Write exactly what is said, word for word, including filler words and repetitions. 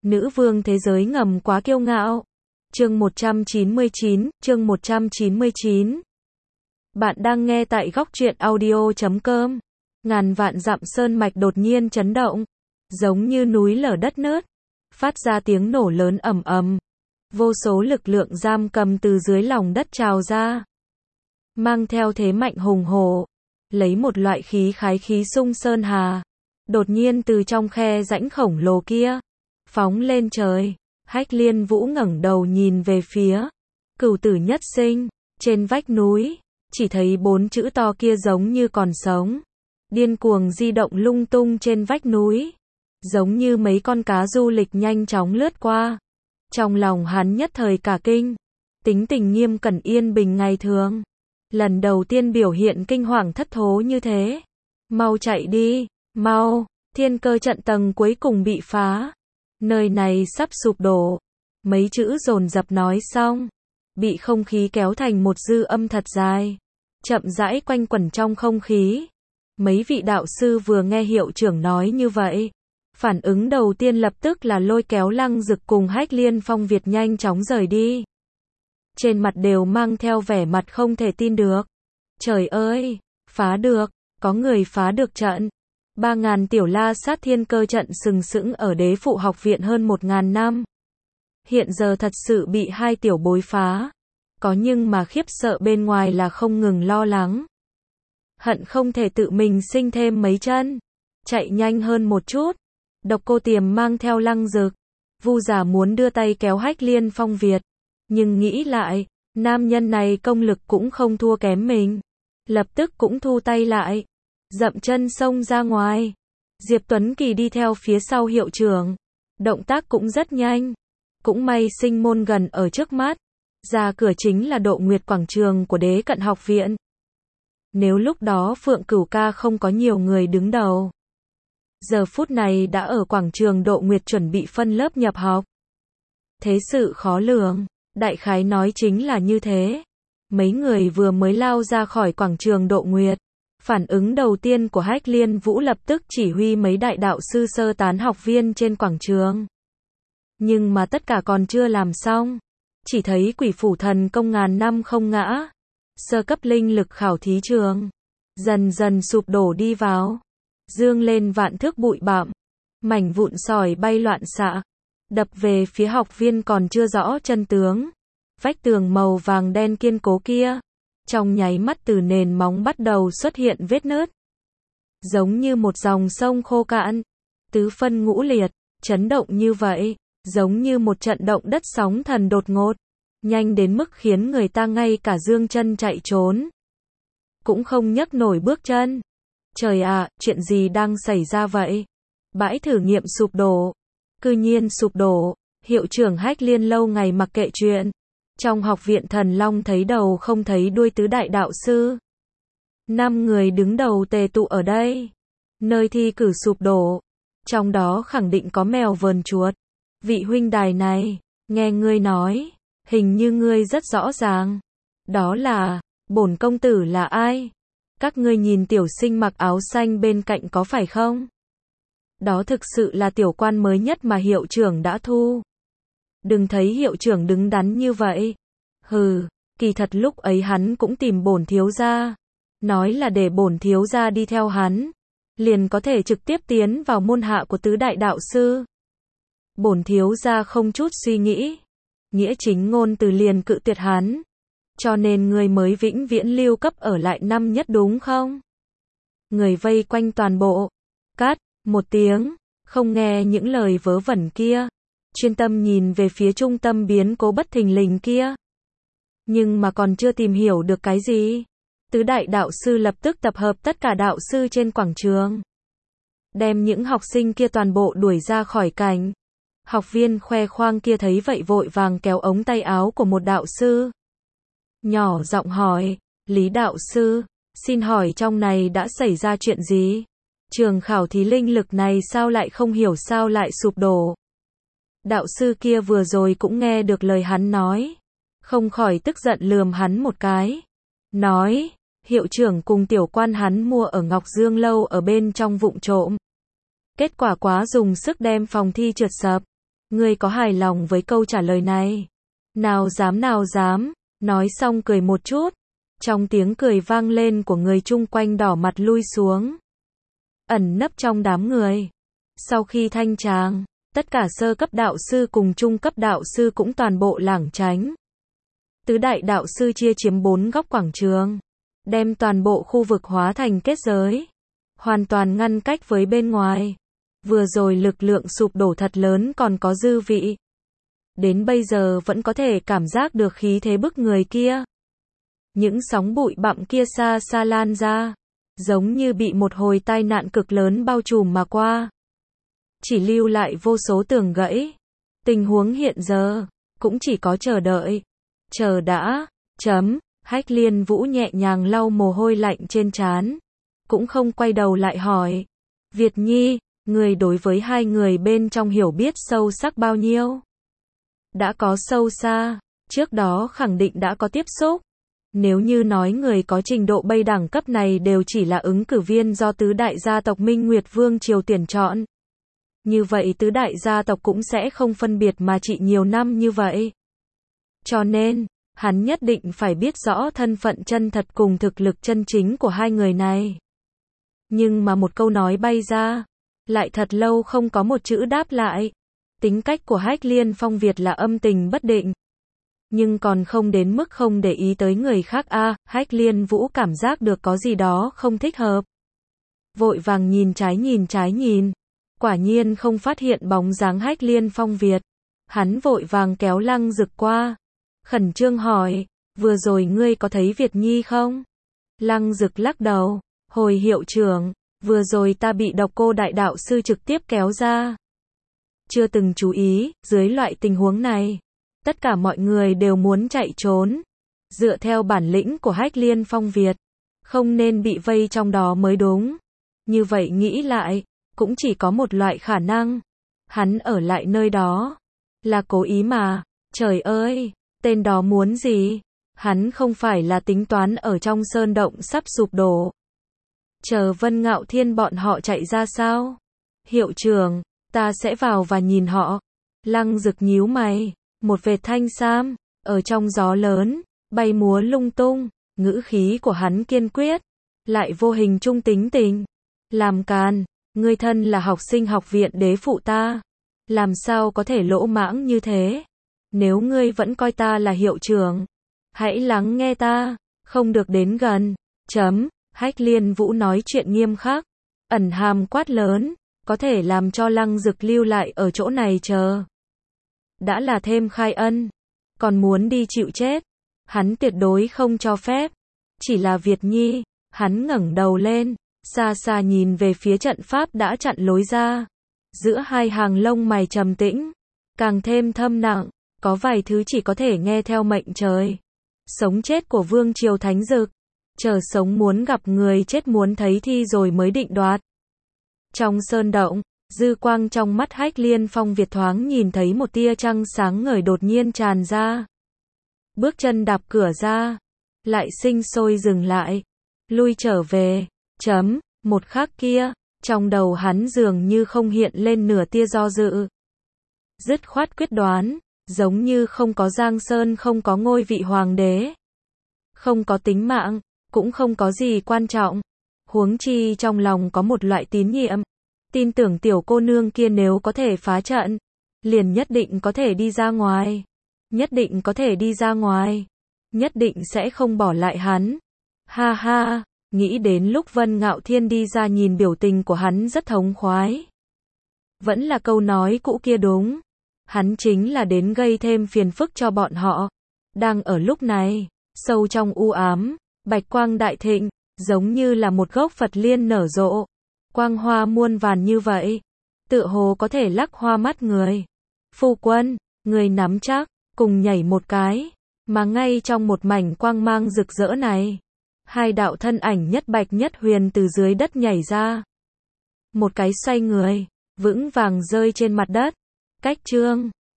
Nữ vương thế giới ngầm quá kiêu ngạo. Chương một trăm chín mươi chín, chương một trăm chín mươi chín. Bạn đang nghe tại góc truyện audio chấm com. Ngàn vạn dặm sơn mạch đột nhiên chấn động, giống như núi lở đất nứt, phát ra tiếng nổ lớn ầm ầm. Vô số lực lượng giam cầm từ dưới lòng đất trào ra, mang theo thế mạnh hùng hổ, lấy một loại khí khái khí xung sơn hà, đột nhiên từ trong khe rãnh khổng lồ kia phóng lên trời. Hách Liên Vũ ngẩng đầu nhìn về phía Cửu Tử Nhất Sinh trên vách núi, chỉ thấy bốn chữ to kia giống như còn sống, điên cuồng di động lung tung trên vách núi, giống như mấy con cá du lịch nhanh chóng lướt qua. Trong lòng hắn nhất thời cả kinh, tính tình nghiêm cẩn yên bình ngày thường, lần đầu tiên biểu hiện kinh hoàng thất thố như thế. Mau chạy đi, mau, thiên cơ trận tầng cuối cùng bị phá, nơi này sắp sụp đổ. Mấy chữ dồn dập nói xong, bị không khí kéo thành một dư âm thật dài, chậm rãi quanh quẩn trong không khí. Mấy vị đạo sư vừa nghe hiệu trưởng nói như vậy, phản ứng đầu tiên lập tức là lôi kéo Lăng Dực cùng Hách Liên Phong Việt nhanh chóng rời đi. Trên mặt đều mang theo vẻ mặt không thể tin được. Trời ơi, phá được, có người phá được trận. Ba ngàn tiểu la sát thiên cơ trận sừng sững ở Đế Phụ học viện hơn một ngàn năm. Hiện giờ thật sự bị hai tiểu bối phá. Có nhưng mà khiếp sợ bên ngoài là không ngừng lo lắng. Hận không thể tự mình sinh thêm mấy chân, chạy nhanh hơn một chút. Độc Cô Tiềm mang theo Lăng Dực, Vu Giả muốn đưa tay kéo Hách Liên Phong Việt, nhưng nghĩ lại, nam nhân này công lực cũng không thua kém mình, lập tức cũng thu tay lại, dậm chân xông ra ngoài. Diệp Tuấn Kỳ đi theo phía sau hiệu trưởng, động tác cũng rất nhanh, cũng may sinh môn gần ở trước mắt, ra cửa chính là Độ Nguyệt quảng trường của Đế Cận học viện. Nếu lúc đó Phượng Cửu ca không có nhiều người đứng đầu, giờ phút này đã ở quảng trường Độ Nguyệt chuẩn bị phân lớp nhập học. Thế sự khó lường, đại khái nói chính là như thế. Mấy người vừa mới lao ra khỏi quảng trường Độ Nguyệt, phản ứng đầu tiên của Hách Liên Vũ lập tức chỉ huy mấy đại đạo sư sơ tán học viên trên quảng trường. Nhưng mà tất cả còn chưa làm xong, chỉ thấy Quỷ Phủ thần công ngàn năm không ngã, sơ cấp linh lực khảo thí trường dần dần sụp đổ đi vào, dương lên vạn thước bụi bặm, mảnh vụn sỏi bay loạn xạ, đập về phía học viên còn chưa rõ chân tướng. Vách tường màu vàng đen kiên cố kia, trong nháy mắt từ nền móng bắt đầu xuất hiện vết nứt, giống như một dòng sông khô cạn, tứ phân ngũ liệt, chấn động như vậy, giống như một trận động đất sóng thần đột ngột, nhanh đến mức khiến người ta ngay cả dương chân chạy trốn cũng không nhấc nổi bước chân. Trời ạ, chuyện gì đang xảy ra vậy? Bãi thử nghiệm sụp đổ, cư nhiên sụp đổ. Hiệu trưởng Hách Liên lâu ngày mặc kệ chuyện, trong học viện Thần Long thấy đầu không thấy đuôi tứ đại đạo sư. Năm người đứng đầu tề tụ ở đây, nơi thi cử sụp đổ, trong đó khẳng định có mèo vờn chuột. Vị huynh đài này, nghe ngươi nói, hình như ngươi rất rõ ràng. Đó là, bổn công tử là ai? Các ngươi nhìn tiểu sinh mặc áo xanh bên cạnh có phải không? Đó thực sự là tiểu quan mới nhất mà hiệu trưởng đã thu. Đừng thấy hiệu trưởng đứng đắn như vậy. Hừ, kỳ thật lúc ấy hắn cũng tìm bổn thiếu gia, nói là để bổn thiếu gia đi theo hắn, liền có thể trực tiếp tiến vào môn hạ của tứ đại đạo sư. Bổn thiếu gia không chút suy nghĩ, nghĩa chính ngôn từ liền cự tuyệt hắn. Cho nên người mới vĩnh viễn lưu cấp ở lại năm nhất đúng không? Người vây quanh toàn bộ, cắt, một tiếng, không nghe những lời vớ vẩn kia, chuyên tâm nhìn về phía trung tâm biến cố bất thình lình kia. Nhưng mà còn chưa tìm hiểu được cái gì, tứ đại đạo sư lập tức tập hợp tất cả đạo sư trên quảng trường, đem những học sinh kia toàn bộ đuổi ra khỏi cảnh. Học viên khoe khoang kia thấy vậy vội vàng kéo ống tay áo của một đạo sư, nhỏ giọng hỏi, Lý đạo sư, xin hỏi trong này đã xảy ra chuyện gì? Trường khảo thí linh lực này sao lại không hiểu sao lại sụp đổ? Đạo sư kia vừa rồi cũng nghe được lời hắn nói, không khỏi tức giận lườm hắn một cái, nói, hiệu trưởng cùng tiểu quan hắn mua ở Ngọc Dương lâu ở bên trong vụng trộm. Kết quả quá dùng sức đem phòng thi trượt sập, Ngươi có hài lòng với câu trả lời này? Nào dám nào dám, nói xong cười một chút. Trong tiếng cười vang lên của người chung quanh đỏ mặt lui xuống. Ẩn nấp trong đám người. Sau khi thanh tràng, tất cả sơ cấp đạo sư cùng trung cấp đạo sư cũng toàn bộ lảng tránh. Tứ đại đạo sư chia chiếm bốn góc quảng trường, đem toàn bộ khu vực hóa thành kết giới, hoàn toàn ngăn cách với bên ngoài. Vừa rồi lực lượng sụp đổ thật lớn còn có dư vị. Đến bây giờ vẫn có thể cảm giác được khí thế bức người kia. Những sóng bụi bặm kia xa xa lan ra, giống như bị một hồi tai nạn cực lớn bao trùm mà qua. Chỉ lưu lại vô số tường gãy. Tình huống hiện giờ, cũng chỉ có chờ đợi. Chờ đã, chấm, Hách Liên Vũ nhẹ nhàng lau mồ hôi lạnh trên trán. Cũng không quay đầu lại hỏi. Việt Nhi, người đối với hai người bên trong hiểu biết sâu sắc bao nhiêu? Đã có sâu xa, trước đó khẳng định đã có tiếp xúc. Nếu như nói người có trình độ bay đẳng cấp này đều chỉ là ứng cử viên do tứ đại gia tộc Minh Nguyệt Vương triều tuyển chọn. Như vậy tứ đại gia tộc cũng sẽ không phân biệt mà trị nhiều năm như vậy. Cho nên, hắn nhất định phải biết rõ thân phận chân thật cùng thực lực chân chính của hai người này. Nhưng mà một câu nói bay ra, lại thật lâu không có một chữ đáp lại. Tính cách của Hách Liên Phong Việt là âm tình bất định. Nhưng còn không đến mức không để ý tới người khác a à, Hách Liên Vũ cảm giác được có gì đó không thích hợp. Vội vàng nhìn trái nhìn trái nhìn. Quả nhiên không phát hiện bóng dáng Hách Liên Phong Việt. Hắn vội vàng kéo Lăng Dực qua. Khẩn trương hỏi, vừa rồi ngươi có thấy Việt Nhi không? Lăng Dực lắc đầu, hồi hiệu trưởng, vừa rồi ta bị độc cô đại đạo sư trực tiếp kéo ra. Chưa từng chú ý, dưới loại tình huống này, tất cả mọi người đều muốn chạy trốn. Dựa theo bản lĩnh của Hách Liên Phong Việt, không nên bị vây trong đó mới đúng. Như vậy nghĩ lại, cũng chỉ có một loại khả năng. Hắn ở lại nơi đó, là cố ý mà. Trời ơi, tên đó muốn gì? Hắn không phải là tính toán ở trong sơn động sắp sụp đổ. Chờ Vân Ngạo Thiên bọn họ chạy ra sao? Hiệu trưởng, ta sẽ vào và nhìn họ. Lăng Dực nhíu mày, một vệt thanh sam, ở trong gió lớn, bay múa lung tung, ngữ khí của hắn kiên quyết, lại vô hình trung tính tình. Làm càn, ngươi thân là học sinh học viện đế phụ ta, làm sao có thể lỗ mãng như thế? Nếu ngươi vẫn coi ta là hiệu trưởng, hãy lắng nghe ta, không được đến gần. Chấm, Hách Liên Vũ nói chuyện nghiêm khắc, ẩn hàm quát lớn, có thể làm cho Lăng Dực lưu lại ở chỗ này chờ. Đã là thêm khai ân, còn muốn đi chịu chết, hắn tuyệt đối không cho phép. Chỉ là Việt Nhi, hắn ngẩng đầu lên, xa xa nhìn về phía trận pháp đã chặn lối ra. Giữa hai hàng lông mày trầm tĩnh, càng thêm thâm nặng, có vài thứ chỉ có thể nghe theo mệnh trời. Sống chết của Vương Triều Thánh Dực, chờ sống muốn gặp người chết muốn thấy thi rồi mới định đoạt. Trong sơn động, dư quang trong mắt Hách Liên Phong Việt thoáng nhìn thấy một tia trăng sáng ngời đột nhiên tràn ra. Bước chân đạp cửa ra, lại sinh sôi dừng lại, lui trở về. Chấm, một khắc kia, trong đầu hắn dường như không hiện lên nửa tia do dự. Dứt khoát quyết đoán, giống như không có Giang Sơn, không có ngôi vị hoàng đế, không có tính mạng, cũng không có gì quan trọng. Huống chi trong lòng có một loại tín nhiệm, tin tưởng tiểu cô nương kia nếu có thể phá trận, liền nhất định có thể đi ra ngoài, nhất định có thể đi ra ngoài, nhất định sẽ không bỏ lại hắn. Ha ha, nghĩ đến lúc Vân Ngạo Thiên đi ra nhìn biểu tình của hắn rất thống khoái. Vẫn là câu nói cũ kia đúng, hắn chính là đến gây thêm phiền phức cho bọn họ. Đang ở lúc này, sâu trong u ám, bạch quang đại thịnh, giống như là một gốc Phật liên nở rộ, quang hoa muôn vàn như vậy, tựa hồ có thể lắc hoa mắt người. Phu quân, người nắm chắc, cùng nhảy một cái, mà ngay trong một mảnh quang mang rực rỡ này, hai đạo thân ảnh nhất bạch nhất huyền từ dưới đất nhảy ra. Một cái xoay người, vững vàng rơi trên mặt đất. Cách chương